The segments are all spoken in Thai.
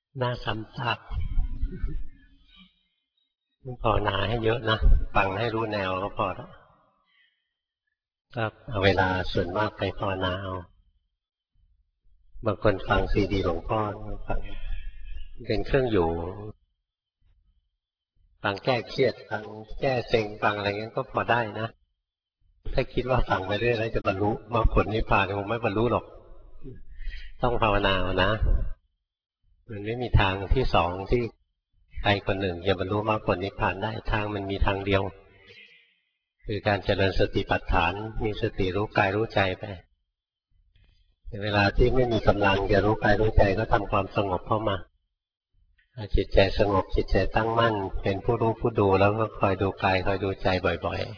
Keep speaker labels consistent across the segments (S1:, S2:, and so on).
S1: น่าซ้ำซากภาวนาให้เยอะนะฟังให้รู้แนวก็พอแล้วก็เอาเวลาส่วนมากไปภาวนาเอาบางคนฟังซีดีหลวงพ่อฟังเป็นเครื่องอยู่ฟังแก้เครียดฟังแก้เซ็งฟังอะไรเงี้ยก็พอได้นะถ้าคิดว่าฟังไปเรื่อยแล้วจะบรรลุมรรคผลนิพพานคงไม่บรรลุหรอกต้องภาวนาเอานะมันไม่มีทางที่สองที่ใครคนหนึ่งจะบรรลุมรรคผลนิพพานได้ทางมันมีทางเดียวคือการเจริญสติปัฏฐานมีสติรู้กายรู้ใจไปเวลาที่ไม่มีกำลังจะรู้กายรู้ใจก็ทำความสงบเข้ามาจิตใจสงบจิตใจตั้งมั่นเป็นผู้รู้ผู้ดูแล้วก็คอยดูกายคอยดูใจบ่อย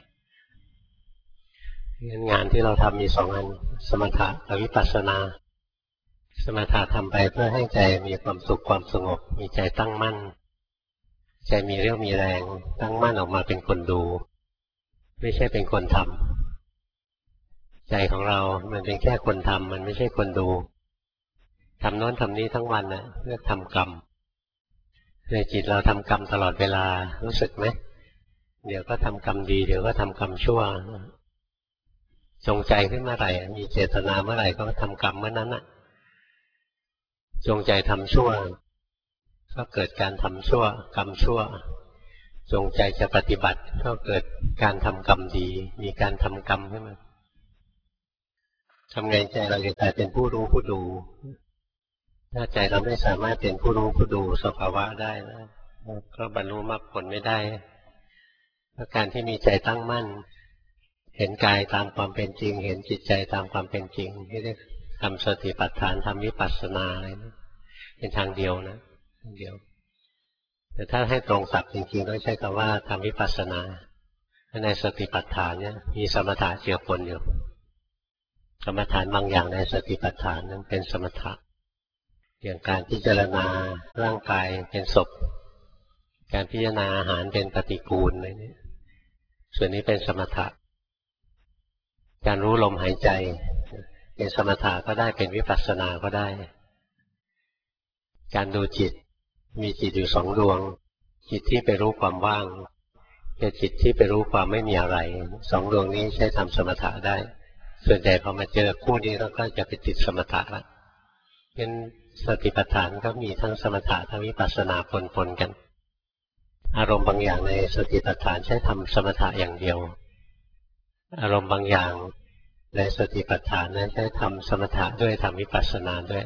S1: ๆงานที่เราทำมีสองอันสมถะกับวิปัสสนาสมถะทำไปเพื่อให้ใจมีความสุขความสงบมีใจตั้งมั่นใจมีเรี่ยวมีแรงตั้งมั่นออกมาเป็นคนดูไม่ใช่เป็นคนทำใจของเรามันเป็นแค่คนทำมันไม่ใช่คนดูทำโน้นทำนี้ทั้งวันนะเพื่อทำกรรมในจิตเราทำกรรมตลอดเวลารู้สึกไหมเดี๋ยวก็ทำกรรมดีเดี๋ยวก็ทำกรรมชั่วจงใจขึ้นเมื่อไหร่มีเจตนาเมื่อไหร่ก็ทำกรรมเมื่อนั้นน่ะจงใจทำชั่วก็เกิดการทำชั่วกรรมชั่วจงใจจะปฏิบัติก็เกิดการทำกรรมดีมีการทำกรรมขึ้นมาทำไงใจเราจะกลายเป็นผู้รู้ผู้ดูถ้าใจเราไม่สามารถเป็นผู้รู้ผู้ดูสภาวะได้นะก็บรรลุมรรคผลไม่ได้เพราะการที่มีใจตั้งมั่นเห็นกายตามความเป็นจริงเห็นจิตใจตามความเป็นจริงที่เรียกทำสติปัฏฐานทำวิปัสสนาอะไรนะเป็นทางเดียวนะทางเดียวแต่ถ้าให้ตรงศัพท์จริงๆต้องใช้คำว่าทำวิปัสสนาในสติปัฏฐานเนี่ยมีสมถะเจือปนอยู่กรรมฐานบางอย่างในสติปัฏฐานนั้นเป็นสมถะอย่างการพิจารณาร่างกายเป็นศพการพิจารณาอาหารเป็นปฏิกูลอะไรนี้ส่วนนี้เป็นสมถะการรู้ลมหายใจเป็นสมถะก็ได้เป็นวิปัสสนาก็ได้การดูจิตมีจิตอยู่สองดวงจิตที่ไปรู้ความว่างกับจิตที่ไปรู้ความไม่มีอะไรสองดวงนี้ใช้ทำสมถะได้ส่วนใหญ่พอมาเจอคู่นี้เราก็จะไปติดสมถะละงั้นสติปัฏฐานก็มีทั้งสมถะทั้งวิปัสสนาปนกันอารมณ์บางอย่างในสติปัฏฐานใช้ทำสมถะอย่างเดียวอารมณ์บางอย่างในสติปัฏฐานนั้นใช้ทำสมถะด้วยทำวิปัสสนาด้วย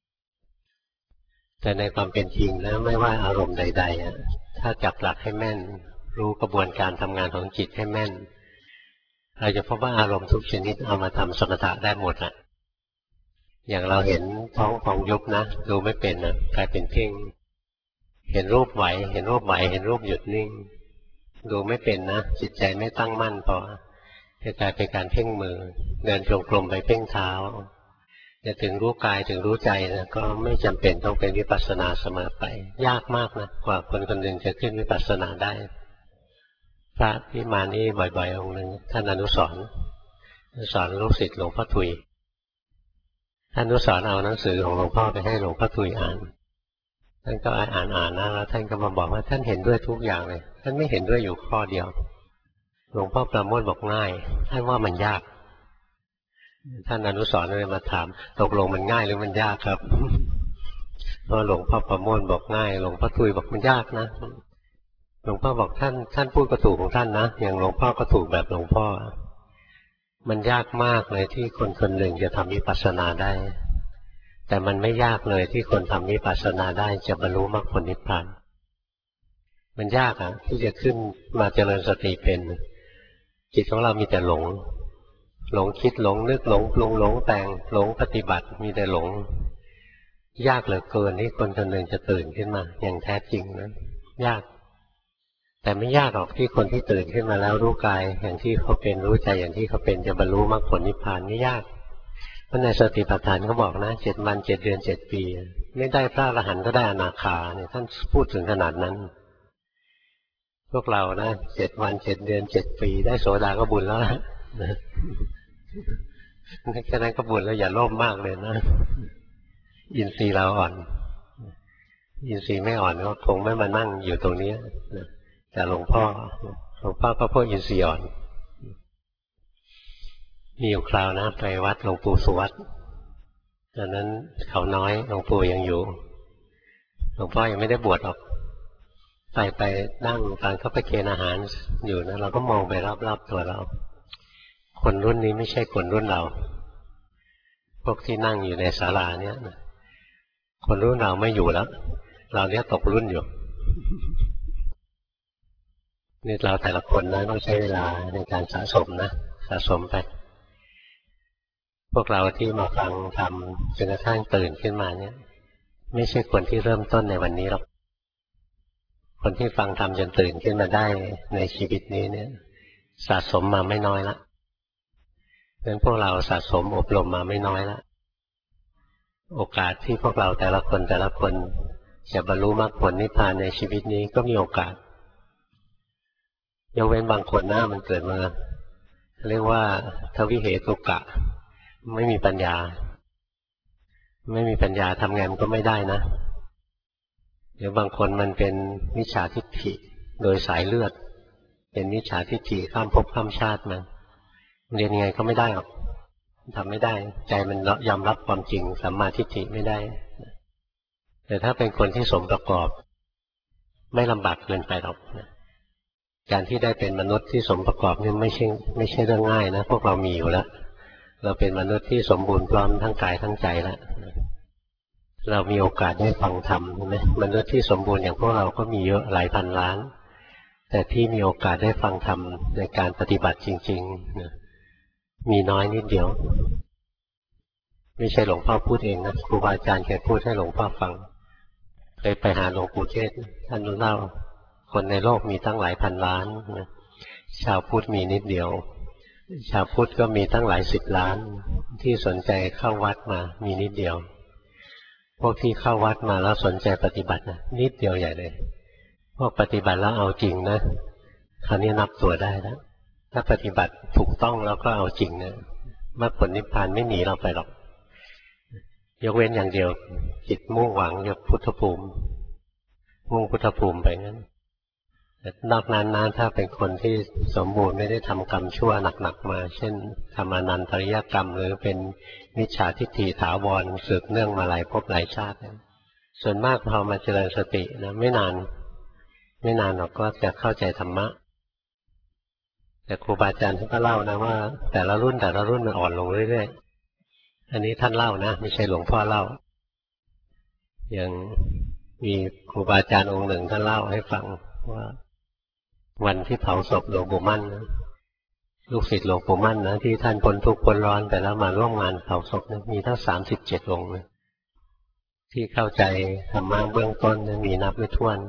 S1: แต่ในความเป็นจริงแล้วไม่ว่าอารมณ์ใดๆถ้าจับหลักให้แม่นรู้กระบวนการทำงานของจิตให้แม่นเราจะพบว่าอารมณ์ทุกชนิดเอามาทำสมถะได้หมดอ่ะอย่างเราเห็นท้องของยุบนะดูไม่เป็นนะกลายเป็นเพ่งเห็นรูปไหวเห็นรูปไหวเห็นรูปหยุดนิ่งดูไม่เป็นนะจิตใจไม่ตั้งมั่นพอจะกลายเป็นการเพ่งมือเดินจงกรมไปเพ่งเท้าจะถึงรู้กายถึงรู้ใจนะก็ไม่จำเป็นต้องเป็นวิปัสสนาเสมอไปยากมากนะกว่าคนคนหนึ่งจะขึ้นวิปัสสนาได้พระที่มานี่บ่อยๆองค์หนึ่งท่านอนุสรณ์สอนลูกศิษย์หลวงพ่อทุยท่านอนุสรณ์เอาหนังสือของหลวงพ่อไปให้หลวงพ่อทุยอ่านท่านก็อ่านนะแล้วท่านก็มาบอกว่าท่านเห็นด้วยทุกอย่างเลยท่านไม่เห็นด้วยอยู่ข้อเดียวหลวงพ่อประโมทบอกง่ายท่านว่ามันยากท่านอนุสรณ์เลยมาถามตกลงมันง่ายหรือมันยากครับเพราะหลวงพ่อประโมทบอกง่ายหลวงพ่อทุยบอกมันยากนะหลวงพ่อบอกท่านพูดก็ถูกของท่านนะอย่างหลวงพ่อก็ถูกแบบหลวงพ่อมันยากมากเลยที่คนคนหนึ่งจะทำวิปัสสนาได้แต่มันไม่ยากเลยที่คนทำวิปัสสนาได้จะบรรลุมรรคผลนิพพานมันยากอ่ะที่จะขึ้นมาเจริญสติเป็นจิตของเรามีแต่หลงคิดหลงนึกหลงปรุงหลงแต่งหลงปฏิบัติมีแต่หลงยากเหลือเกินที่คนคนหนึ่งจะตื่นขึ้นมาอย่างแท้จริงนะยากแต่ไม่ยากหรอกที่คนที่ตื่นขึ้นมาแล้วรู้กายอย่างที่เขาเป็นรู้ใจอย่างที่เขาเป็นจะบรรลุมรรคผลนิพพานไม่ยากเพราะในสติปัฏฐานเขาบอกนะ7 วัน 7 เดือน 7 ปีไม่ได้พระอรหันต์ก็ได้อนาคาเนี่ยท่านพูดถึงขนาดนั้นพวกเรานะ7 วัน 7 เดือน 7 ปีได้โสดาก็บุญแล้วนะแค่นั้นก็บุญแล้วอย่าโลภมากเลยนะอินทรีย์เราอ่อนอินทรีย์ไม่อ่อนก็คงไม่มานั่งอยู่ตรงนี้นะแต่หลวงพ่อก็พวกอินทรีย์อ่อนมีอยู่คราวนะไปวัดหลวงปู่สุวัตตอนนั้นเขาน้อยหลวงปู่ยังอยู่หลวงพ่อยังไม่ได้บวชหรอกไปนั่งฟังเขาไปเกณฑ์อาหารอยู่นะเราก็มองไปรอบๆตัวเราคนรุ่นนี้ไม่ใช่คนรุ่นเราพวกที่นั่งอยู่ในศาลาเนี่ยคนรุ่นเราไม่อยู่แล้วเราเนี้ยตกรุ่นอยู่นี่เราแต่ละคนนะต้องใช้เวลาในการสะสมนะสะสมไปพวกเราที่มาฟังทำจนกระทั่งตื่นขึ้นมาเนี่ยไม่ใช่คนที่เริ่มต้นในวันนี้หรอกคนที่ฟังทำจนตื่นขึ้นมาได้ในชีวิตนี้เนี่ยสะสมมาไม่น้อยละเพราะฉะนั้นพวกเราสะสมอบรมมาไม่น้อยละโอกาสที่พวกเราแต่ละคนจะบรรลุมรรคผลนิพพานในชีวิตนี้ก็มีโอกาสยกเว้นบางคนหน้ามันเกิดมาเรียกว่าทวิเหตุกะไม่มีปัญญาทำงานก็ไม่ได้นะหรือบางคนมันเป็นมิจฉาทิฏฐิโดยสายเลือดเป็นมิจฉาทิฏฐิข้ามภพข้ามชาติมาเรียนยังไงก็ไม่ได้หรอกทำไม่ได้ใจมันยอมรับความจริงสัมมาทิฏฐิไม่ได้แต่ถ้าเป็นคนที่สมประกอบไม่ลำบากเกินไปหรอกการที่ได้เป็นมนุษย์ที่สมประกอบนี่ไม่ใช่เรื่องง่ายนะพวกเรามีอยู่แล้วเราเป็นมนุษย์ที่สมบูรณ์พร้อมทั้งกายทั้งใจแล้วเรามีโอกาสได้ฟังธรรมใช่ไหมมนุษย์ที่สมบูรณ์อย่างพวกเราก็มีเยอะหลายพันล้านแต่ที่มีโอกาสได้ฟังธรรมในการปฏิบัติจริงๆมีน้อยนิดเดียวไม่ใช่หลวงพ่อพูดเองนะครูบาอาจารย์แกพูดให้หลวงพ่อฟังเคยไปหาหลวงปู่เทศท่านเล่าคนในโลกมีตั้งหลายพันล้านนะชาวพุทธมีนิดเดียวชาวพุทธก็มีตั้งหลายสิบล้านที่สนใจเข้าวัดมามีนิดเดียวพวกที่เข้าวัดมาแล้วสนใจปฏิบัตินะนิดเดียวใหญ่เลยพวกปฏิบัติแล้วเอาจริงนะคราวนี้นับตัวได้แล้วถ้าปฏิบัติถูกต้องแล้วก็เอาจริงนะมรรคผลนิพพานไม่หนีเราไปหรอกยกเว้นอย่างเดียวจิตมุ่งหวังจะพุทธภูมิมุ่งพุทธภูมิไปงั้นแต่นอกนั้นนะถ้าเป็นคนที่สมบูรณ์ไม่ได้ทำกรรมชั่วหนักๆมาเช่นทำอนันตริยกรรมหรือเป็นมิจฉาทิฏฐิถาวรสืบเนื่องมาหลายภพหลายชาติส่วนมากพอมาเจริญสตินะไม่นานหรอกก็จะเข้าใจธรรมะแต่ครูบาอาจารย์ท่านก็เล่านะว่าแต่ละรุ่นมันอ่อนลงเรื่อยๆอันนี้ท่านเล่านะไม่ใช่หลวงพ่อเล่าอย่างมีครูบาอาจารย์องค์หนึ่งท่านเล่าให้ฟังว่าวันที่เผาศพหลวงปู่มั่นนะลูกศิษย์หลวงปู่มั่นนะที่ท่านพ้นทุกข์พ้นร้อนแต่แล้วมาร่วมงานเผาศพนะมีทั้ง37 องค์นะที่เข้าใจธรรมะเบื้องต้นนะมีนับไม่ถ้วน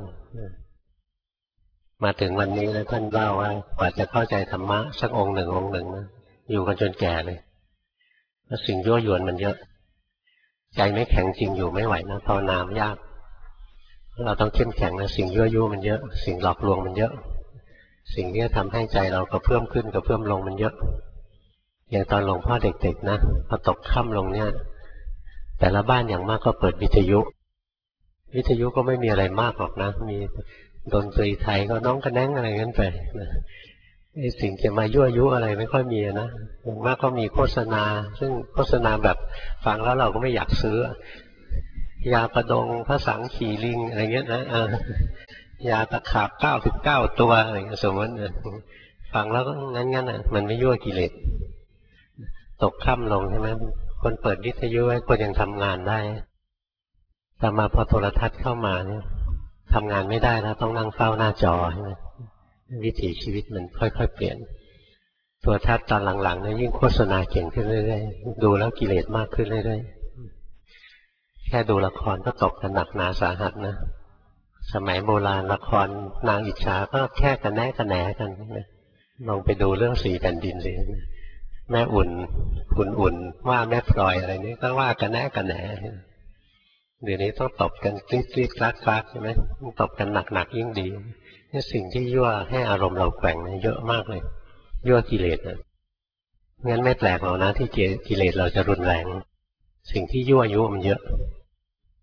S1: มาถึงวันนี้แล้วท่านเล่าว่ากว่าจะเข้าใจธรรมะสักองค์หนึ่งนะอยู่กันจนแก่เลยแล้วสิ่งยั่วยวนมันเยอะใจไม่แข็งจริงอยู่ไม่ไหวนะภาวนายากเราต้องเข้มแข็งนะสิ่งยั่วยุมันเยอะสิ่งหลอกลวงมันเยอะสิ่งที่ทำให้ใจเรากระเพื่อมขึ้นกระเพื่อมลงมันเยอะอย่างตอนหลวงพ่อเด็กๆนะพอตกค่ำลงเนี่ยแต่ละบ้านอย่างมากก็เปิดวิทยุก็ไม่มีอะไรมากหรอกนะมีดนตรีไทยก็น้องกระแนงอะไรงั้นไปนะไอ้สิ่งจะมายั่วยุอะไรไม่ค่อยมีนะอย่างมากก็มีโฆษณาซึ่งโฆษณาแบบฟังแล้วเราก็ไม่อยากซื้อยาประดงพระสังขี่ลิงอะไรเงี้ยนะยาตะขาบ99 ตัวอะไรเงี้ยสมมติฟังแล้วก็งั้นอ่ะมันไม่ยั่วกิเลสตกค่ำลงใช่ไหมคนเปิดวิทยุไว้คนยังทำงานได้แต่มาพอโทรทัศน์เข้ามาเนี่ยทำงานไม่ได้แล้วต้องนั่งเฝ้าหน้าจอใช่ไหมวิถีชีวิตมันค่อยๆเปลี่ยนโทรทัศน์ตอนหลังๆเนี่ยยิ่งโฆษณาเก่งขึ้นเรื่อยๆดูแล้วกิเลสมากขึ้นเรื่อยๆแค่ดูละครก็ตกกันหนักหนาสาหัสนะสมัยโบราณละครนางอิจฉาก็แค่กันแหนกันนะลองไปดูเรื่องสีแผ่นดินสิแม่อุ่นคุณอุ่นว่าแม่พลอยอะไรนี้ก็ว่ากันแหนเดี๋ยวนี้ต้องตบกันกรี๊ดกราดใช่ไหมต้องตบกันหนักยิ่งดีนี่สิ่งที่ยั่วให้อารมณ์เราแกว่งเยอะมากเลยยั่วกิเลสนะงั้นไม่แปลกหรอกนะที่กิเลสเราจะรุนแรงสิ่งที่ยั่วยุมันเยอะ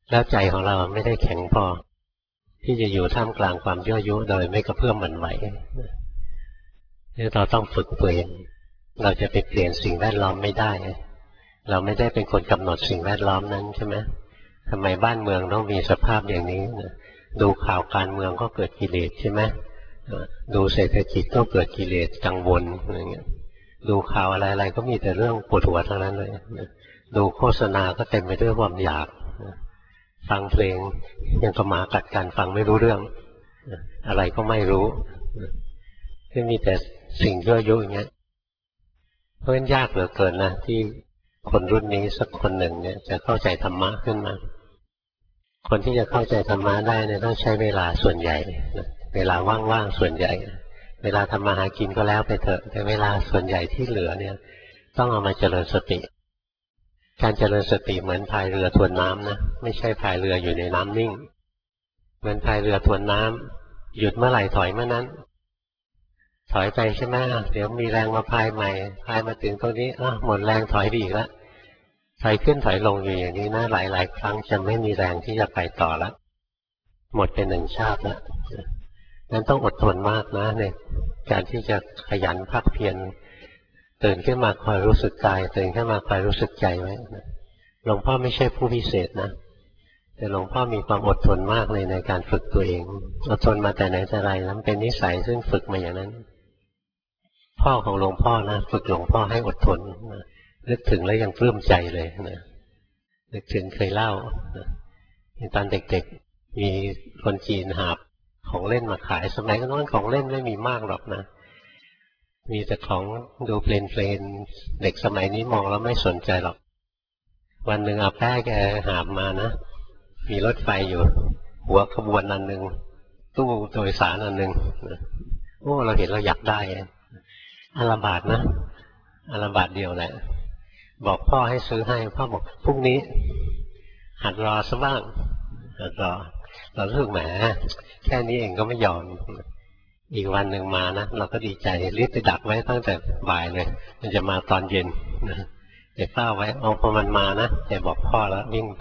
S1: แล้วใจของเราไม่ได้แข็งพอที่จะอยู่ท่ามกลางความยั่วยุโดยไม่กระเพื่อมหวั่นไหวนี่เราต้องฝึกตัวเองเราจะไปเปลี่ยนสิ่งแวดล้อมไม่ได้เราไม่ได้เป็นคนกำหนดสิ่งแวดล้อมนั้นใช่ไหมทำไมบ้านเมืองต้องมีสภาพอย่างนี้ดูข่าวการเมืองก็เกิดกิเลสใช่ไหมดูเศรษฐกิจก็เกิดกิเลสกังวลอะไรเงี้ยดูข่าวอะไรๆก็มีแต่เรื่องปวดหัวทั้งนั้นเลยดูโฆษณาก็เต็มไปด้วยความอยากฟังเพลงยังกระหมากัดกันฟังไม่รู้เรื่องอะไรก็ไม่รู้ที่มีแต่สิ่งยั่วยุอย่างเงี้ยเพราะฉะนั้นยากเหลือเกินนะที่คนรุ่นนี้สักคนหนึ่งเนี่ยจะเข้าใจธรรมะขึ้นมาคนที่จะเข้าใจธรรมะได้เนี่ยต้องใช้เวลาส่วนใหญ่เวลาว่างๆส่วนใหญ่เวลาทำมาหากินก็แล้วไปเถอะแต่เวลาส่วนใหญ่ที่เหลือเนี่ยต้องเอามาเจริญสติการเจริญสติเหมือนพายเรือทวนน้ำนะไม่ใช่พายเรืออยู่ในน้ำนิ่งเหมือนพายเรือทวนน้ำหยุดเมื่อไหร่ถอยเมื่อนั้นถอยไปใช่ไหมเดี๋ยวมีแรงมาพายใหม่พายมาถึงตรงนี้หมดแรงถอยไปอีกแล้วถอยขึ้นถอยลงอยู่อย่างนี้นะหลายๆครั้งจะไม่มีแรงที่จะไปต่อแล้วหมดเป็นหนึ่งชาติแล้วนั้นต้องอดทนมากนะเนี่ยการที่จะขยันภาคเพียรตื่นขึ้นมาคอยรู้สึกกายตื่นขึ้นมาคอยรู้สึกใจไว้หลวงพ่อไม่ใช่ผู้พิเศษนะแต่หลวงพ่อมีความอดทนมากเลยในการฝึกตัวเองอดทนมาแต่ไหนแต่ไรแล้วเป็นนิสัยซึ่งฝึกมาอย่างนั้นพ่อของหลวงพ่อนะฝึกหลวงพ่อให้อดทนนึกถึงแล้วยังปลื้มใจเลยนะนึกถึงเคยเล่าตอนเด็กๆมีคนจีนหาบของเล่นมาขายสมัยก่อนของเล่นไม่มีมากหรอกนะมีแต่ของดูเพลนๆเด็กสมัยนี้มองแล้วไม่สนใจหรอกวันหนึ่งอาแป้แกหาบมานะมีรถไฟอยู่หัวขบวนอันหนึ่งตู้โดยสารอันหนึ่งโอ้เราเห็นเราอยากได้อันละบาทนะอันละบาทเดียวแหละบอกพ่อให้ซื้อให้พ่อบอกพรุ่งนี้หัดรอซะบ้างหัดรอเราเลือกแหมแค่นี้เองก็ไม่ยอมอีกวันหนึ่งมานะเราก็ดีใจรีบไปดักไว้ตั้งแต่บ่ายเลยมันจะมาตอนเย็นเดี๋ยวเฝ้าไว้เอาพอมันมานะแต่บอกพ่อแล้ววิ่งไป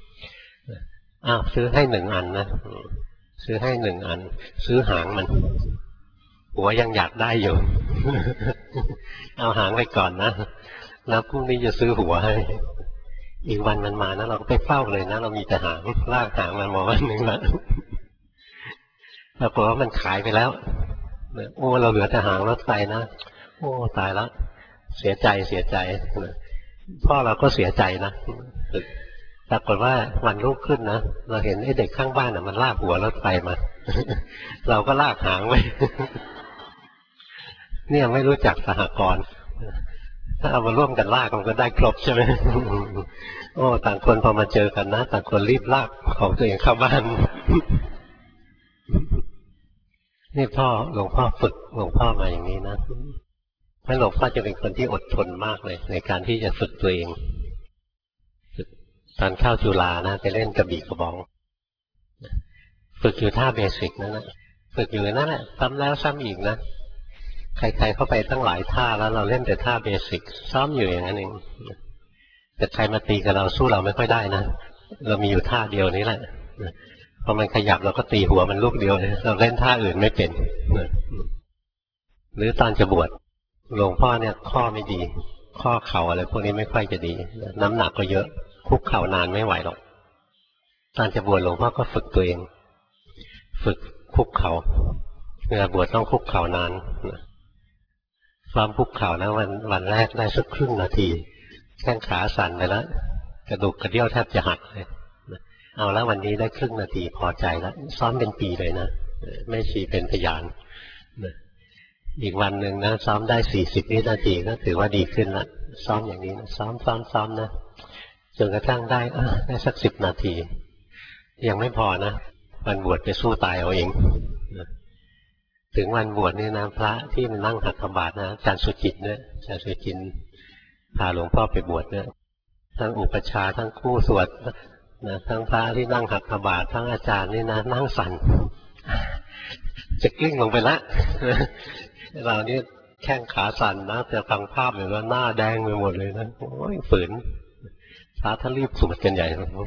S1: ซื้อให้1 อันนะซื้อให้1 อันซื้อหางมันหัวยังอยากได้อยู่เอาหางไปก่อนนะแล้วพรุ่งนี้จะซื้อหัวให้อีกวันมันมานะเราก็ไปเฝ้าเลยนะเรามีแต่หางลากหางมันมาวันหนึ่งแล้วปรากฏว่ามันขายไปแล้วโอ้เราเหลือแต่หางรถไฟนะโอ้ตายแล้วเสียใจพ่อเราก็เสียใจนะปรากฏว่าวันรุ่งขึ้นนะเราเห็นไอ้เด็กข้างบ้านมันลากหัวรถไฟมาเราก็ลากหางไว้เนี่ยไม่รู้จักสหกรณ์ถ้าเอามาร่วมกันลากมันก็ได้ครบใช่ไหมโอ้ต่างคนพอมาเจอกันนะต่างคนรีบลากของตัวเองเข้าบ้านนี่หลวงพ่อฝึกหลวงพ่อมาอย่างนี้นะเพราะหลวงพ่อจะเป็นคนที่อดทนมากเลยในการที่จะฝึกตัวเองตอนเข้าจุฬานะไปเล่นกระบี่กระบองฝึกอยู่ท่าเบสิกนั่นแหละฝึกอยู่นั่นแหละซ้ำแล้วซ้ำอีกนะใครๆเข้าไปตั้งหลายท่าแล้วเราเล่นแต่ท่าเบสิกซ้อมอยู่อย่างนั้นเองแต่ใครมาตีกับเราสู้เราไม่ค่อยได้นะเรามีอยู่ท่าเดียวนี้แหละพอมันขยับเราก็ตีหัวมันลูกเดียวเลยเราเล่นท่าอื่นไม่เป็นหรือตอนจะบวชหลวงพ่อเนี่ยข้อไม่ดีข้อเข่าอะไรพวกนี้ไม่ค่อยจะดีน้ำหนักก็เยอะคุกเข่านานไม่ไหวหรอกตอนจะบวชหลวงพ่อก็ฝึกตัวเองฝึกคุกเข่าเวลาบวชต้องคุกเข่านานความคุกเข่านะวันแรกได้สักครึ่งนาทีแข้งขาสั่นไปแล้วกระดูกกระเดี่ยวแทบจะหักเลยเอาแล้ววันนี้ได้ครึ่งนาทีพอใจแล้วซ้อมเป็นปีเลยนะไม่ชีเป็นพยานอีกวันหนึ่งนะซ้อมได้40 วินาทีก็ถือว่าดีขึ้นละซ้อมอย่างนี้นะซ้อมนะจนกระทั่งได้สัก10 นาทียังไม่พอนะวันบวชไปสู้ตายเอาเองถึงวันบวชนี่นะพระที่มันนั่งหัตถบาทนะอาจารย์สุจิตเนี่ยอาจารย์สุจิตพาหลวงพ่อไปบวชเนี่ยทั้งอุปชฌาย์ทั้งคู่สวดนะทั้งพระที่นั่งหัตถบาททั้งอาจารย์นี่นะนั่งสั่นจะกลิ้งลงไปละเรานี่แข้งขาสั่นนะแต่ฟังภาพเลยว่าหน้าแดงไปหมดเลยนะโอ้ยฝืนพระท่านรีบสวดกันใหญ่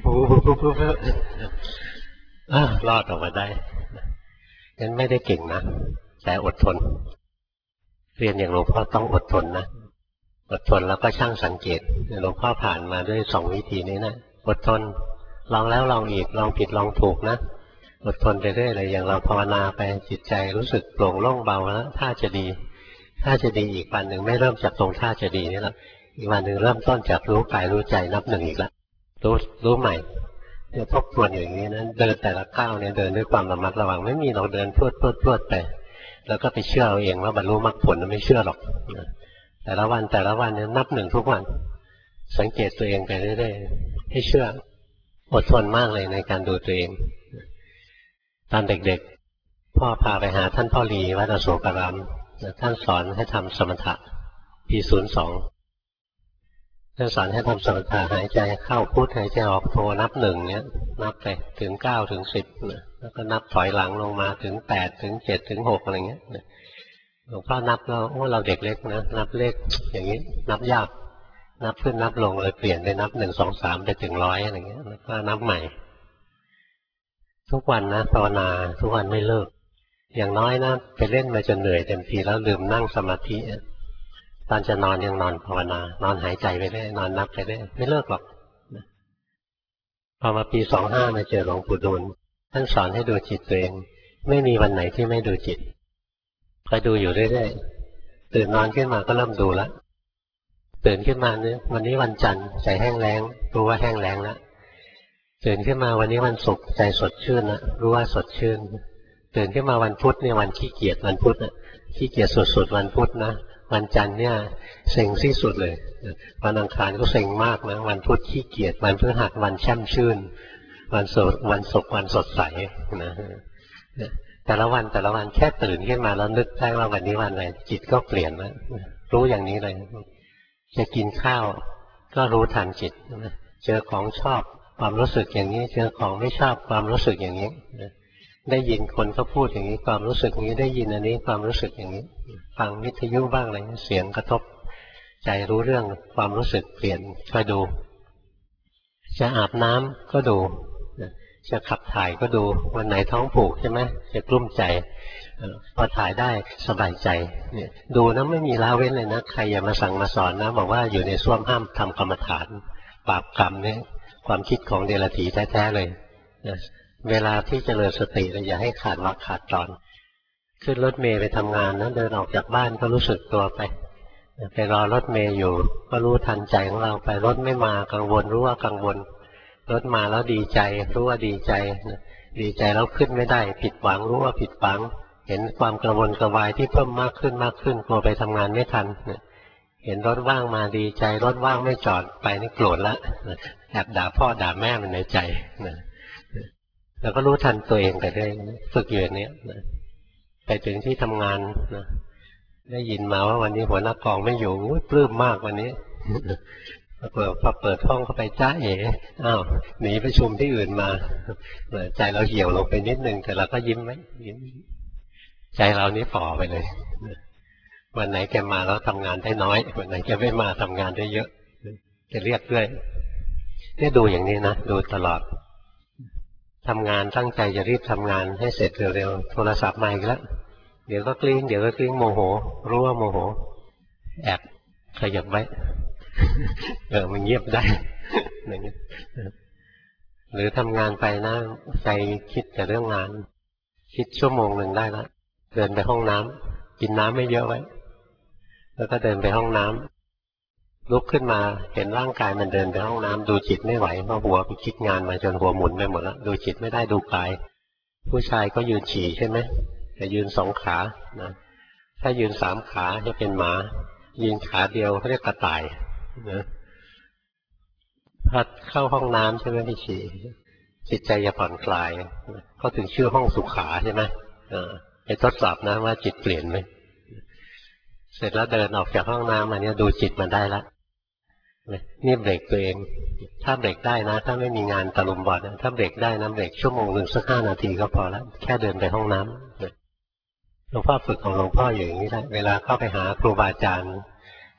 S1: รอดออกมาได้งั้นไม่ได้เก่งนะแต่อดทนเรียนอย่างหลวงพ่อต้องอดทนนะอดทนแล้วก็ช่างสังเกตหลวงพ่อผ่านมาด้วย2 วิธีนี้นะอดทนลองแล้วลองอีกลองผิดลองถูกนะอดทนไปเรื่อยเลยอย่างเราภาวนาไปจิตใจรู้สึกโปร่งโล่งเบาแล้วถ้าจะดีอีกวันหนึ่งไม่เริ่มจากตรงท่าจะดีนี่แล้วอีกวันหนึ่งเริ่มต้นจากรู้กายรู้ใจนับ 1อีกแล้วรู้ใหม่เนี่ยทบทวนอย่างนี้นะเดินแต่ละก้าวเนี่ยเดินด้วยความระมัดระวังไม่มีเราเดินพรวดไปแล้วก็ไปเชื่อเอาเองว่าบรรลุมรรคผลไม่เชื่อหรอกแต่ละวันเนี่ยนับ 1ทุกวันสังเกตตัวเองไปเรื่อยๆให้เชื่ออดทนมากเลยในการดูตัวเองตอนเด็กๆพ่อพาไปหาท่านพ่อลีวัดอโศการามท่านสอนให้ทำสมถะปี02ท่านสอนให้ทำสมถะหายใจเข้าพุทหายใจออกโทนับ 1เนี่ยนับไปถึง9ถึง10นะแล้วก็นับถอยหลังลงมาถึง8ถึง7ถึง6อะไรเงี้ยหลวงพ่อนับแล้วเราเด็กเล็กนะนับเลขอย่างนี้นับยากนับขึ้นนับลงเลยเปลี่ยนไปนับ1 2 3ไปถึง100อะไรเงี้ยแล้วก็นับใหม่ทุกวันนะภาวนาทุกวันไม่เลิกอย่างน้อยนะไปเล่นมาจนเหนื่อยเต็มทีแล้วลืมนั่งสมาธิตอนจะนอนยังนอนภาวนานอนหายใจไปได้นอนนับไปได้ไม่เลิกหรอกพอมาปี25มาเจอหลวงปู่ดูลท่านสอนให้ดูจิตตัวเองไม่มีวันไหนที่ไม่ดูจิตคอยดูอยู่เรื่อยๆตื่นนอนขึ้นมาก็เริ่มดูแล้วตื่นขึ้นมาเนี่ยวันนี้วันจันทร์ใจแห้งแล้งรู้ว่าแห้งแล้งแล้วตื่นขึ้นมาวันนี้วันศุกร์ใจสดชื่นนะรู้ว่าสดชื่นตื่นขึ้นมาวันพุธเนี่ยวันขี้เกียจวันพุธน่ะขี้เกียจสุดๆวันพุธนะวันจันทร์เนี่ยเซ็งที่สุดเลยวันอังคารก็เซ็งมากนะวันพุธขี้เกียจวันพฤหัสวันแช่มชื่นวันศุกร์วันสดใสนะแต่ละวันแค่ตื่นขึ้นมาแล้วนึกได้ว่าวันนี้วันอะไรจิตก็เปลี่ยนแล้วรู้อย่างนี้เลยจะกินข้าวก็รู้ทันจิตเจอของชอบความรู้สึกอย่างนี้เจอของไม่ชอบความรู้สึกอย่างนี้ได้ยินคนเขาพูดอย่างนี้ความรู้สึกอย่างนี้ได้ยินอันนี้ความรู้สึกอย่างนี้ฟังวิทยุบ้างอะไรเสียงกระทบใจรู้เรื่องความรู้สึกเปลี่ยนก็ดูจะอาบน้ำก็ดูจะขับถ่ายก็ดูวันไหนท้องผูกใช่ไหมจะกลุ้มใจพอถ่ายได้สบายใจเนี่ยดูนะไม่มีละเว้นเลยนะใครอย่ามาสั่งมาสอนนะบอกว่าอยู่ในส้วมห้ามทำกรรมฐานบาปกรรมเนี่ยความคิดของเดรัจฉีแท้ๆเลยเวลาที่เจริญสติเราอย่าให้ขาดวรรคขาดตอนขึ้นรถเมล์ไปทำงานนะเดินออกจากบ้านก็รู้สึกตัวไปรอรถเมล์อยู่ก็รู้ทันใจของเราไปรถไม่มากังวลรู้ว่ากังวลรถมาแล้วดีใจรู้ว่าดีใจดีใจแล้วขึ้นไม่ได้ผิดหวังรู้ว่าผิดหวังเห็นความกังวลกระวายที่เพิ่มมากขึ้นกลัวไปทำงานไม่ทันเห็นรถว่างมาดีใจรถว่างไม่จอดไปนี่โกรธละแอบด่าพ่อด่าแม่มันในใจแล้วก็รู้ทันตัวเองไปได้ฝึกอยู่อย่างนี้ไปถึงที่ทำงานได้ยินมาว่าวันนี้หัวหน้ากองไม่อยู่ปลื้มมากวันนี้พอเปิดห้องเข้าไปจ้าเอ๋อ้าวหนีประชุมที่อื่นมาใจเราเหี่ยวลงไปนิดนึงแต่เราก็ยิ้มไหมยิ้มใจเรานี่ฝ่อไปเลยวันไหนแกมาแล้วทำงานได้น้อยวันไหนแกไม่มาทำงานได้เยอะจะเรียกด้วยเนี่ยดูอย่างนี้นะดูตลอดทำงานตั้งใจจะรีบทำงานให้เสร็จเร็วๆโทรศัพท์มาอีกแล้วเดี๋ยวก็กลิ้งโมโหรู้ว่าโมโหแอบขยับไว้มันเงียบได้อย่างนี้หรือทำงานไปนะใจคิดแต่เรื่องงานคิดชั่วโมงหนึ่งได้แล้วเดินไปห้องน้ำกินน้ำไม่เยอะไว้แล้วก็เดินไปห้องน้ำลุกขึ้นมาเห็นร่างกายมันเดินไปห้องน้ำดูจิตไม่ไหวเพราะหัวไปคิดงานมาจนหัวหมุนไปหมดแล้วดูจิตไม่ได้ดูกายผู้ชายก็ยืนฉี่ใช่ไหมแต่ยืน2 ขานะถ้ายืน3 ขาจะเป็นหมายืนขาเดียวเขาเรียกกระต่ายนะพอเข้าห้องน้ำใช่ไหมพี่ฉี่จิตใจจะผ่อนคลายเขาถึงชื่อห้องสุขาใช่ไหมไปทดสอบนะว่าจิตเปลี่ยนไหมเสร็จแล้วเดินออกจากห้องน้ำอันนี้ดูจิตมันได้แล้วนี่เบรกตัวเองถ้าเบรกได้นะถ้าไม่มีงานตะลุมบอลถ้าเบรกได้นะเบรกชั่วโมงหนึ่งสัก5 นาทีก็พอแล้วแค่เดินไปห้องน้ำหลวงพ่อฝึกของหลวงพ่ออย่างนี้ได้เวลาเข้าไปหาครูบาอาจารย์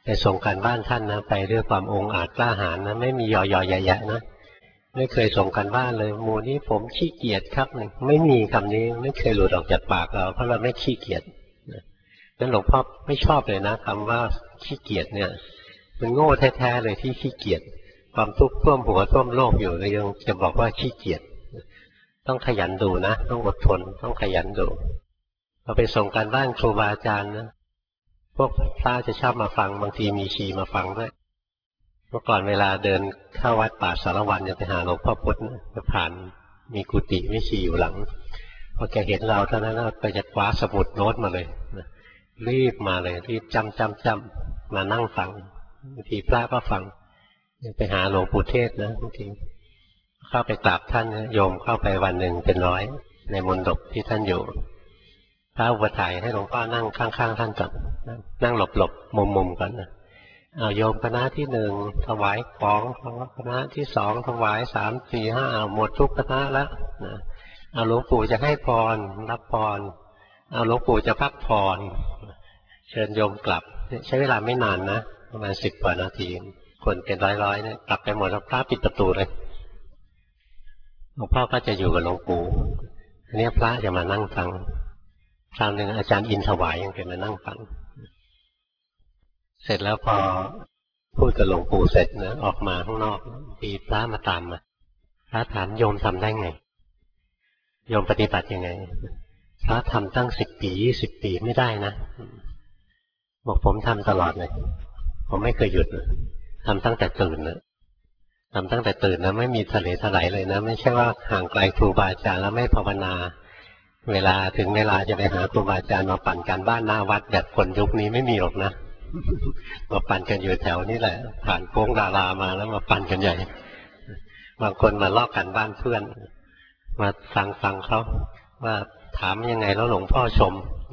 S1: ไปส่งการบ้านท่านนะไปด้วยความองอาจกล้าหาญนะไม่มียอแยะๆนะไม่เคยส่งการบ้านเลยหมู่นี้ผมขี้เกียจครับไม่มีคำนี้ไม่เคยหลุดออกจากปากเราเพราะเราไม่ขี้เกียจนั้นหลวงพ่อไม่ชอบเลยนะคำว่าขี้เกียจเนี่ยมันโง่แท้ๆเลยที่ขี้เกียจความทุกข์ท่วมหัวท่วมโลกอยู่เลยยังจะบอกว่าขี้เกียจต้องขยันดูนะต้องอดทนต้องขยันดูเราไปส่งการบ้านครูบาอาจารย์นะพวกพระจะชอบมาฟังบางทีมีชีมาฟังด้วยเมื่อก่อนเวลาเดินเข้าวัดป่าสารวันจะไปหาหลวงพ่อพุธจะผ่านมีกุฏิไม่ชีอยู่หลังพอแกเห็นเราเท่านั้นก็จะคว้าสมุดโน้ตมาเลยรีบมาเลยรีบจำมานั่งฟังบางทีพระก็ฟังไปหาหลวงปู่เทศนะบางทีเข้าไปกราบท่านโยมเข้าไปวันหนึ่งเป็นร้อยในมณฑปที่ท่านอยู่พระอุปถัมภ์ให้หลวงพ่อนั่งข้างๆท่านก่อนนั่งหลบมุมก่อนนะเอาโยมคณะที่หนึ่งถวายของคณะที่สองถวายสามสี่ห้าหมดทุกคณะแล้วนะเอาหลวงปู่จะให้พรรับพรเอาหลวงปู่จะพักพรเชิญโยมกลับใช้เวลาไม่นานนะประมาณ10 กว่านาทีคนเป็นร้อยเนี่ยกลับไปหมดแล้วพระปิดประตูเลยหลวงพ่อก็จะอยู่กับหลวงปู่อันนี้พระจะมานั่งฟังคราวหนึ่งอาจารย์อินถวายยังเป็นมานั่งฟังเสร็จแล้วพอพูดกับหลวงปู่เสร็จนะออกมาข้างนอกมีพระมาตามมาพระถามโยมทำได้ไงโยมปฏิบัติยังไงพระทำตั้ง10 ปี20 ปีไม่ได้นะบอกผมทำตลอดเลยผมไม่เคยหยุดทำตั้งแต่ตื่นนะทำตั้งแต่ตื่นนะไม่มีทะเลทลายเลยนะไม่ใช่ว่าห่างไกลครูบาอาจารย์แล้วไม่ภาวนาเวลาถึงเวลาจะไปหาครูบาอาจารย์มาปั่นการบ้านหน้าวัดแบบคนยุคนี้ไม่มีหรอกนะมาปั่นกันอยู่แถวนี้แหละผ่านโค้งดารามาแล้วมาปั่นกันใหญ่บางคนมาลอกกันบ้านเพื่อนมาฟังเขาว่าถามยังไงแล้วหลวงพ่อชม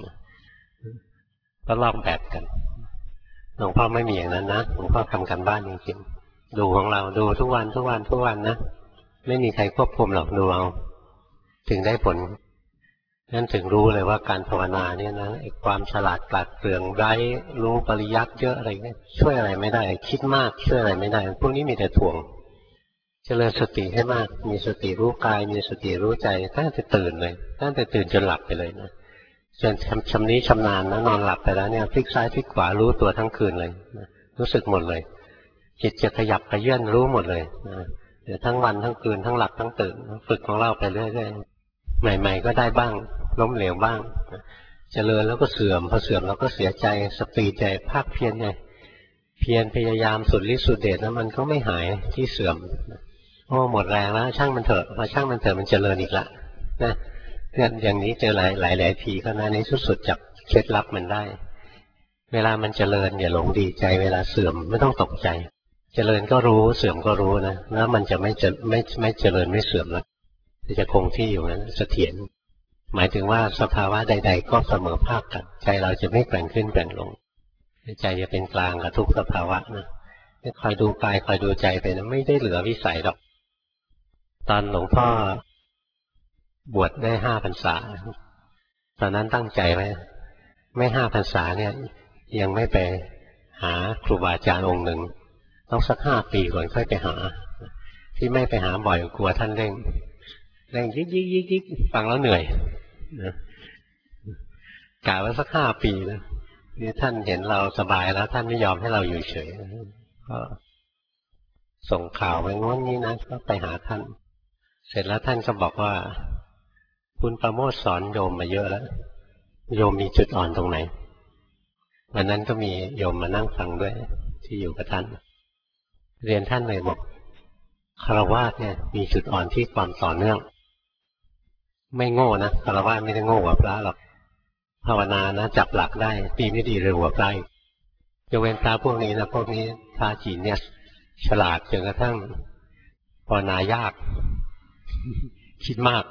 S1: ก็ลอกแบบกันหลวงพ่อไม่มีอย่างนั้นนะหลวงพ่อทำกันบ้านจริงๆดูของเราดูทุกวันนะไม่มีใครควบคุมหรอกดูเอาถึงได้ผลนั่นถึงรู้เลยว่าการภาวนาเนี่ยนะไอ้ความฉลาดปราดเปรื่องไร้รู้ปริยัติเยอะอะไรเนี่ยช่วยอะไรไม่ได้คิดมากช่วยอะไรไม่ได้พวกนี้มีแต่ถ่วงเจริญสติให้มากมีสติรู้กายมีสติรู้ใจตั้งแต่ตื่นเลยตั้งแต่ตื่นจนหลับไปเลยนะจนชำนิชำนาญนะนอนหลับไปแล้วเนี่ยพลิกซ้ายพลิกขวารู้ตัวทั้งคืนเลยนะรู้สึกหมดเลยจิตจะขยับขยื่นรู้หมดเลยนะเดี๋ยวทั้งวันทั้งคืนทั้งหลับทั้งตื่นฝึกของเราไปเรื่อยๆใหม่ๆก็ได้บ้างล้มเหลวบ้างเจริญแล้วก็เสื่อมพอเสื่อมเราก็เสียใจสปีดใจภาคเพียรไงเพียรพยายามสุดฤทธิ์สุดเดชแล้วมันก็ไม่หายที่เสื่อมโอ้หมดแรงแล้วช่างมันเถอะพอช่างมันเถอะมันเจริญอีกละนะเนี่ยอย่างนี้เจอหลายทีก็นะในสุดจับเคล็ดลับมันได้เวลามันเจริญอย่าหลงดีใจเวลาเสื่อมไม่ต้องตกใจเจริญก็รู้เสื่อมก็รู้นะแล้วมันจะไม่เจริญไม่เสื่อมแล้วจะคงที่อยู่นั้นเสถียรหมายถึงว่าสภาวะใดๆก็เสมอภาคกันใจเราจะไม่แกว่งขึ้นแกว่งลงใจจะเป็นกลางกับทุกสภาวะนะคอยดูกายคอยดูใจไปนะไม่ได้เหลือวิสัยหรอกตอนหลวงพ่อบวชได้5 พรรษาตอนนั้นตั้งใจไว้ไม่5 พรรษาเนี่ยยังไม่ไปหาครูบาอาจารย์องค์หนึ่งต้องสัก5 ปีก่อนค่อยไปหาที่ไม่ไปหาบ่อยกลัวท่านเร่งยิกฟังแล้วเหนื่อยนะกะว่าสัก5 ปีนะนี่ท่านเห็นเราสบายแล้วท่านไม่ยอมให้เราอยู่เฉยก็ส่งข่าวไปง้นนี้นะก็ไปหาท่านเสร็จแล้วท่านก็บอกว่าคุณประโมทสอนโยมมาเยอะแล้วโยมมีจุดอ่อนตรงไหนวันนั้นก็มีโยมมานั่งฟังด้วยที่อยู่กับท่านเรียนท่านเลยบอกฆราวาสเนี่ยมีจุดอ่อนที่ความต่อเนื่องไม่โง่นะฆราวาสไม่ได้โง่กว่าพระหรอกภาวนานะจับหลักได้ดีไม่ดีเร็วกว่าพระยกเว้นพระพวกนี้นะพวกนี้พระจีนเนี่ยฉลาดจนกระทั่งภาวนายากคิดมาก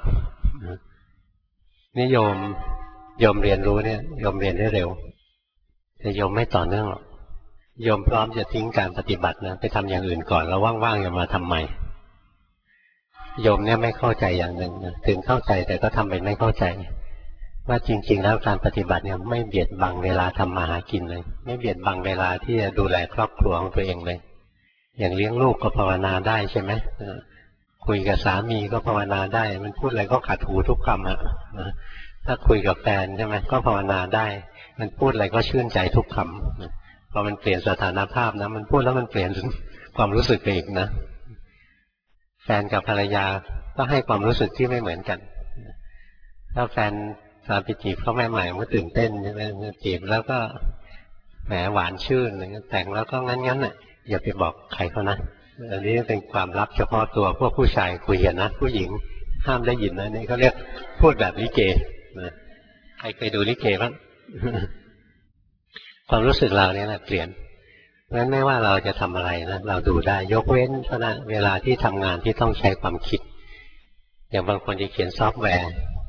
S1: นี่โยมเรียนรู้เนี่ยโยมเรียนได้เร็วแต่โยมไม่ต่อเนื่องหรอกโยมพร้อมจะทิ้งการปฏิบัตินะไปทำอย่างอื่นก่อนแล้วว่างๆอย่ามาทำใหม่โยมเนี่ยไม่เข้าใจอย่างหนึ่งนะถึงเข้าใจแต่ก็ทำเป็นไม่เข้าใจว่าจริงๆแล้วการปฏิบัติเนี่ยไม่เบียดบังเวลาทำมาหากินเลยไม่เบียดบังเวลาที่จะดูแลครอบครัวของตัวเองเลยอย่างเลี้ยงลูกก็ภาวนาได้ใช่ไหมคุยกับสามีก็ภาวนาได้มันพูดอะไรก็ขัดหูทุกคำอะถ้าคุยกับแฟนใช่ไหมก็ภาวนาได้มันพูดอะไรก็ชื่นใจทุกคำพอมันเปลี่ยนสถานภาพนะมันพูดแล้วมันเปลี่ยนความรู้สึกไปอีกนะแฟนกับภรรยาก็ให้ความรู้สึกที่ไม่เหมือนกันถ้าแฟนตอนไปจีบเขาใหม่ๆมันก็ตื่นเต้นใช่ไหมจีบแล้วก็แหมหวานชื่นแต่งแล้วก็งั้นน่ะอย่าไปบอกใครเขานะอันนี้เป็นความลับเฉพาะตัวพวกผู้ชายคุยกันนะผู้หญิงห้ามได้ยินนะนี่เขาเรียกพูดแบบลิเกนะใครเคยดูลิเกบ้าง ความรู้สึกเราเนี่ยแหละเปลี่ยนเพราะฉะนั้นไม่ว่าเราจะทำอะไรนะเราดูได้ยกเว้นเท่านั้นเวลาที่ทำงานที่ต้องใช้ความคิดอย่างบางคนที่เขียนซอฟต์แวร์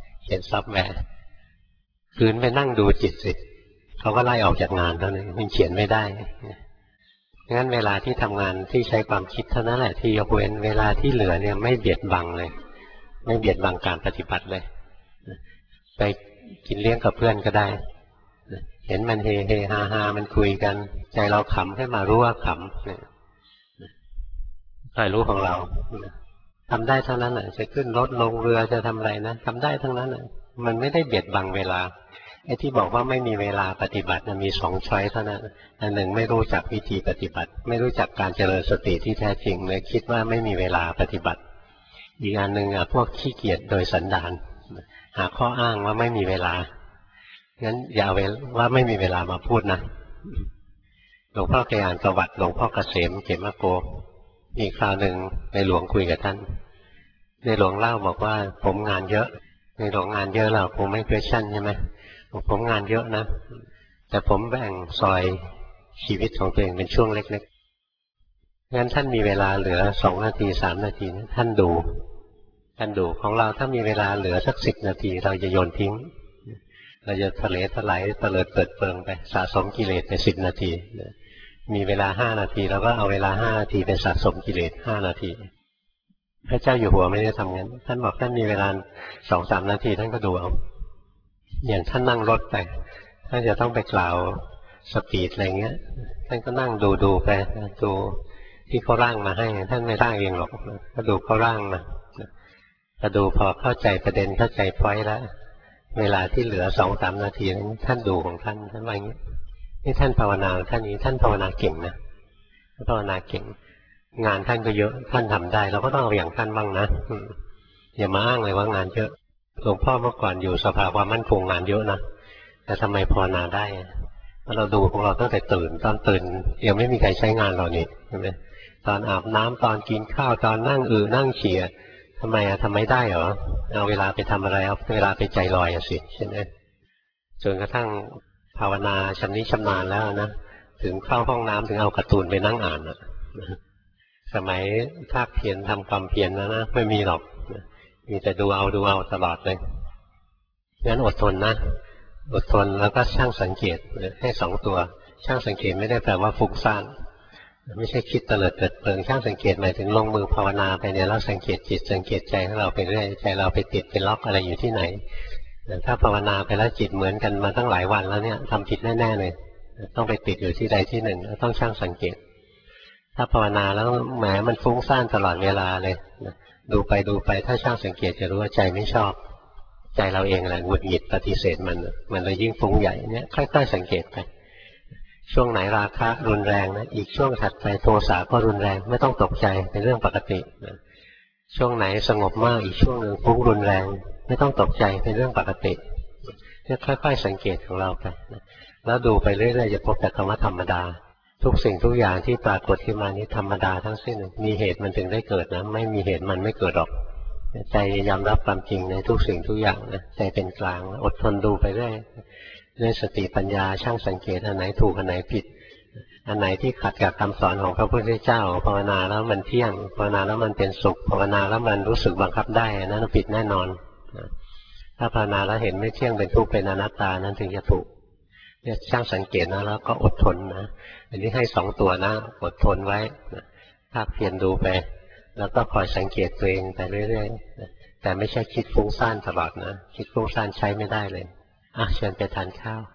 S1: คืนไปนั่งดูจิตสิเขาก็ไล่ออกจากงานเท่านั้นมันเขียนไม่ได้งั้นเวลาที่ทำงานที่ใช้ความคิดเท่านั้นแหละที่ยกเว้นเวลาที่เหลือเนี่ยไม่เบียดบังเลยไม่เบียดบังการปฏิบัติเลยไปกินเลี้ยงกับเพื่อนก็ได้เห็นมันเฮเฮฮาฮามันคุยกันใจเราขำให้มารู้ว่าขำเนี่ยคอยรู้ของเราทำได้ทั้งนั้นแหละจะขึ้นรถลงเรือจะทำอะไรนะทำได้ทั้งนั้นแหละมันไม่ได้เบียดบังเวลาไอ้ที่บอกว่าไม่มีเวลาปฏิบัติมีสองช้อยเท่านั้นอันหนึ่งไม่รู้จักวิธีปฏิบัติไม่รู้จักการเจริญสติที่แท้จริงเลยคิดว่าไม่มีเวลาปฏิบัติอีกอันหนึ่งพวกขี้เกียจโดยสันดานหาข้ออ้างว่าไม่มีเวลางั้นอย่าเอาว่าไม่มีเวลามาพูดนะหลวงพ่อเคยอ่านประวัติหลวงพ่อเกษมเขมโกอีกคราวหนึ่งในหลวงคุยกับท่านในหลวงเล่าบอกว่าผมงานเยอะในหลวงงานเยอะเราคงไม่เพรสชั่นใช่ไหมผมงานเยอะนะแต่ผมแบ่งซอยชีวิตของตัวเองเป็นช่วงเล็กๆงั้นท่านมีเวลาเหลือ2 นาที3 นาทีท่านดูของเราถ้ามีเวลาเหลือสัก10 นาทีเราจะโยนทิ้งเราจะทะเลถลายเตลิดเปิดเปิงไปสะสมกิเลสไป10 นาทีมีเวลา5 นาทีเราก็เอาเวลา5 นาทีไปสะสมกิเลส5 นาทีพระเจ้าอยู่หัวไม่ได้ทำงั้นท่านบอกท่านมีเวลา2-3 นาทีท่านก็ดูเอาอย่างท่านนั่งรถไปท่านจะต้องไปกล่าวสปีดอะไรเงี้ยท่านก็นั่งดูไปดูที่เขาร่างมาให้ท่านไม่ร่างเองหรอกก็ดูเขาร่างมาก็ดูพอเข้าใจประเด็นเข้าใจพอยต์แล้วเวลาที่เหลือ2-3 นาทีนั้นท่านดูของท่านว่าอย่างนี้นี่ท่านภาวนาท่านนี้ท่านภาวนาเก่งนะภาวนาเก่งงานท่านก็เยอะท่านทำได้เราก็ต้องเอาอย่างท่านบ้างนะอย่ามาอ้างเลยว่างานเยอะหลวงพ่อเมื่อก่อนอยู่สภาความมั่นคงงานเยอะนะแต่ทำไมภาวนาได้เพราะเราดูของเราตั้งแต่ตื่นตอนตื่นยังไม่มีใครใช้งานเรานี่ใช่ไหมตอนอาบน้ำตอนกินข้าวตอนนั่งนั่งเฉี่ยทำไมทำไม่ได้เหรอเอาเวลาไปทำอะไรเอาเวลาไปใจลอยสิใช่ไหมจนกระทั่งภาวนาชำนิชำนาญแล้วนะถึงเข้าห้องน้ำถึงเอาการ์ตูนไปนั่งอ่านนะสมัยภาคเพียรทำความเพียรนะไม่มีหรอกมีแต่ดูเอาตลอดเลยงั้นอดทนนะอดทนแล้วก็ช่างสังเกตให้2 ตัวช่างสังเกตไม่ได้แปลว่าฟุ้งซ่านไม่ใช่คิดเตลิดเปิดเปิงช่างสังเกตหมายถึงลงมือภาวนาไปเนี่ยเราสังเกตจิตสังเกตใจของเราไปเรื่อยใจเราไปติดไปล็อกอะไรอยู่ที่ไหนถ้าภาวนาไปแล้วจิตเหมือนกันมาตั้งหลายวันแล้วเนี่ยทำผิดแน่ๆเลยต้องไปติดอยู่ที่ใดที่หนึ่งต้องช่างสังเกตถ้าภาวนาแล้วแหมมันฟุ้งซ่านตลอดเวลาเลยดูไปถ้าช่างสังเกตจะรู้ว่าใจไม่ชอบใจเราเองแหละหงุดหงิดปฏิเสธมันเลยยิ่งฟุ้งใหญ่เนี่ยค่อยๆสังเกตไปช่วงไหนราคะรุนแรงนะอีกช่วงถัดไปโทสะก็รุนแรงไม่ต้องตกใจเป็นเรื่องปกตินะช่วงไหนสงบมากอีกช่วงหนึ่งฟุ้งรุนแรงไม่ต้องตกใจเป็นเรื่องปกติเนี่ยค่อยๆสังเกตของเราไปนะแล้วดูไปเรื่อยๆจะพบแต่คำว่าธรรมดาทุกสิ่งทุกอย่างที่ปรากฏขึ้นมานี้ธรรมดาทั้งสิ้นมีเหตุมันถึงได้เกิดนะไม่มีเหตุมันไม่เกิดหรอกใจยอมรับความจริงในทุกสิ่งทุกอย่างนะใจเป็นกลางอดทนดูไปเรื่อยด้วยสติปัญญาช่างสังเกตอันไหนถูกอันไหนผิดอันไหนที่ขัดกับคำสอนของพระพุทธเจ้าภาวนาแล้วมันเที่ยงภาวนาแล้วมันเป็นสุขภาวนาแล้วมันรู้สึกบังคับได้นั้นผิดแน่นอนถ้าภาวนาแล้วเห็นไม่เที่ยงเป็นทุกข์เป็นอนัตตานั้นถึงจะถูกเนี่ยช่างสังเกตนะแล้วก็อดทนนะอันนี้ให้2 ตัวนะอดทนไว้ภาคเพียรดูไปแล้วก็คอยสังเกตตัวเองไปเรื่อยๆแต่ไม่ใช่คิดฟุ้งซ่านตลอดนะคิดฟุ้งซ่านใช้ไม่ได้เลยเชิญไปทานข้าว